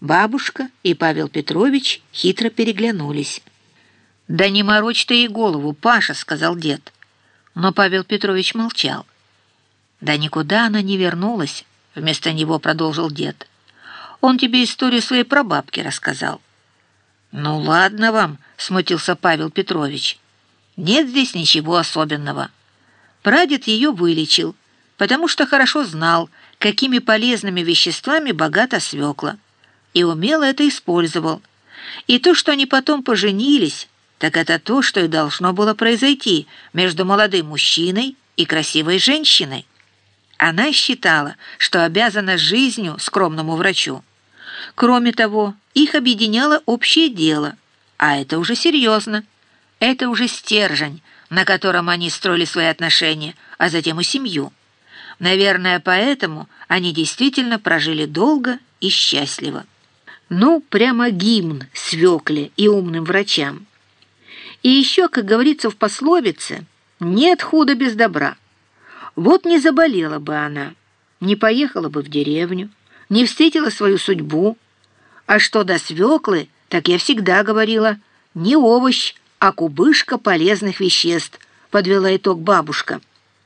Бабушка и Павел Петрович хитро переглянулись. «Да не морочь ты ей голову, Паша», — сказал дед. Но Павел Петрович молчал. «Да никуда она не вернулась», — вместо него продолжил дед. «Он тебе историю своей прабабки рассказал». «Ну ладно вам», — смутился Павел Петрович. «Нет здесь ничего особенного. Прадед ее вылечил, потому что хорошо знал, какими полезными веществами богата свекла, и умело это использовал. И то, что они потом поженились, так это то, что и должно было произойти между молодым мужчиной и красивой женщиной. Она считала, что обязана жизнью скромному врачу. Кроме того, их объединяло общее дело, а это уже серьезно. Это уже стержень, на котором они строили свои отношения, а затем и семью. Наверное, поэтому они действительно прожили долго и счастливо. Ну, прямо гимн свекле и умным врачам. И еще, как говорится в пословице, нет худа без добра. Вот не заболела бы она, не поехала бы в деревню, не встретила свою судьбу. А что до свеклы, так я всегда говорила, не овощ, а кубышка полезных веществ, подвела итог бабушка.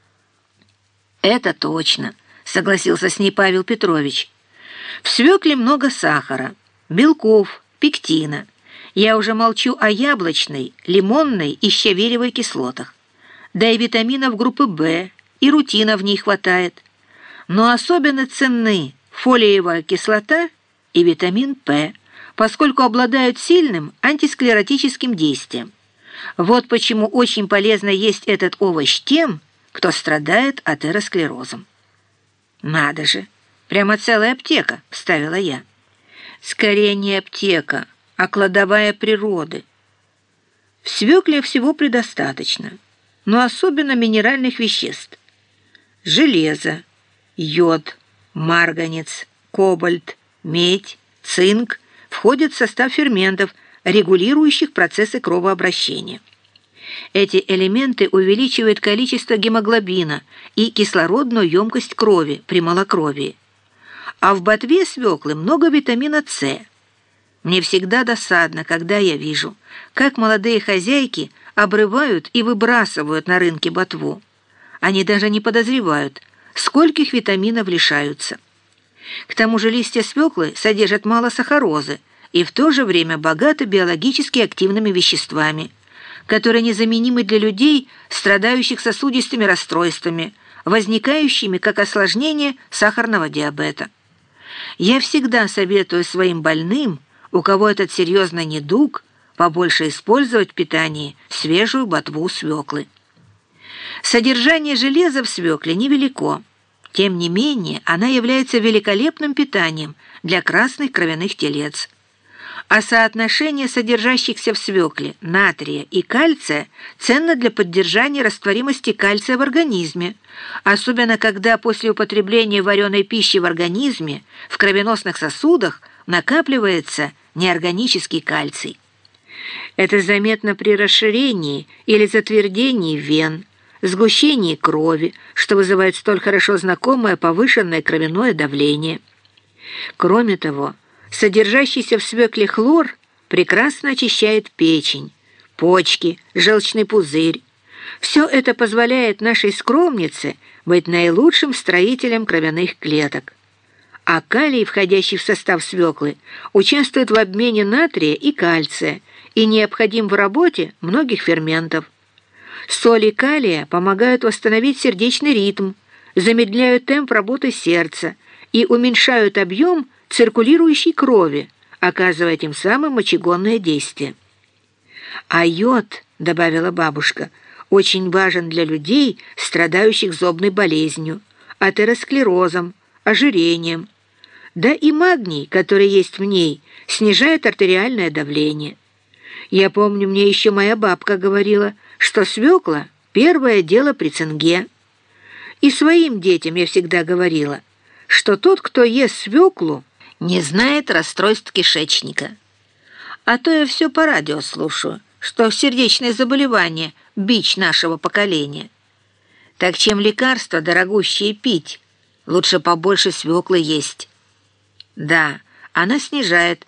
«Это точно», — согласился с ней Павел Петрович. «В свекле много сахара, белков, пектина. Я уже молчу о яблочной, лимонной и щавелевой кислотах. Да и витаминов группы В, и рутина в ней хватает. Но особенно ценны фолиевая кислота и витамин П, поскольку обладают сильным антисклеротическим действием. Вот почему очень полезно есть этот овощ тем, кто страдает атеросклерозом». «Надо же, прямо целая аптека», — вставила я. «Скорее не аптека, а кладовая природы. В свекле всего предостаточно, но особенно минеральных веществ. Железо, йод, марганец, кобальт, медь, цинк входят в состав ферментов, регулирующих процессы кровообращения. Эти элементы увеличивают количество гемоглобина и кислородную емкость крови при малокровии. А в ботве свеклы много витамина С. Мне всегда досадно, когда я вижу, как молодые хозяйки обрывают и выбрасывают на рынке ботву. Они даже не подозревают, скольких витаминов лишаются. К тому же листья свеклы содержат мало сахарозы и в то же время богаты биологически активными веществами, которые незаменимы для людей, страдающих сосудистыми расстройствами, возникающими как осложнение сахарного диабета. Я всегда советую своим больным, у кого этот серьезный недуг, побольше использовать в питании свежую ботву свеклы. Содержание железа в свекле невелико. Тем не менее, она является великолепным питанием для красных кровяных телец. А соотношение содержащихся в свекле натрия и кальция ценно для поддержания растворимости кальция в организме, особенно когда после употребления вареной пищи в организме в кровеносных сосудах накапливается неорганический кальций. Это заметно при расширении или затвердении вен, сгущении крови, что вызывает столь хорошо знакомое повышенное кровяное давление. Кроме того, содержащийся в свекле хлор прекрасно очищает печень, почки, желчный пузырь. Все это позволяет нашей скромнице быть наилучшим строителем кровяных клеток. А калий, входящий в состав свеклы, участвует в обмене натрия и кальция и необходим в работе многих ферментов. Соли калия помогают восстановить сердечный ритм, замедляют темп работы сердца и уменьшают объем циркулирующей крови, оказывая тем самым мочегонное действие. «А йод, — добавила бабушка, — очень важен для людей, страдающих зобной болезнью, атеросклерозом, ожирением. Да и магний, который есть в ней, снижает артериальное давление. Я помню, мне еще моя бабка говорила, что свекла — первое дело при цинге. И своим детям я всегда говорила, что тот, кто ест свеклу, не знает расстройств кишечника. А то я все по радио слушаю, что сердечные заболевания – бич нашего поколения. Так чем лекарства дорогущие пить, лучше побольше свеклы есть. Да, она снижает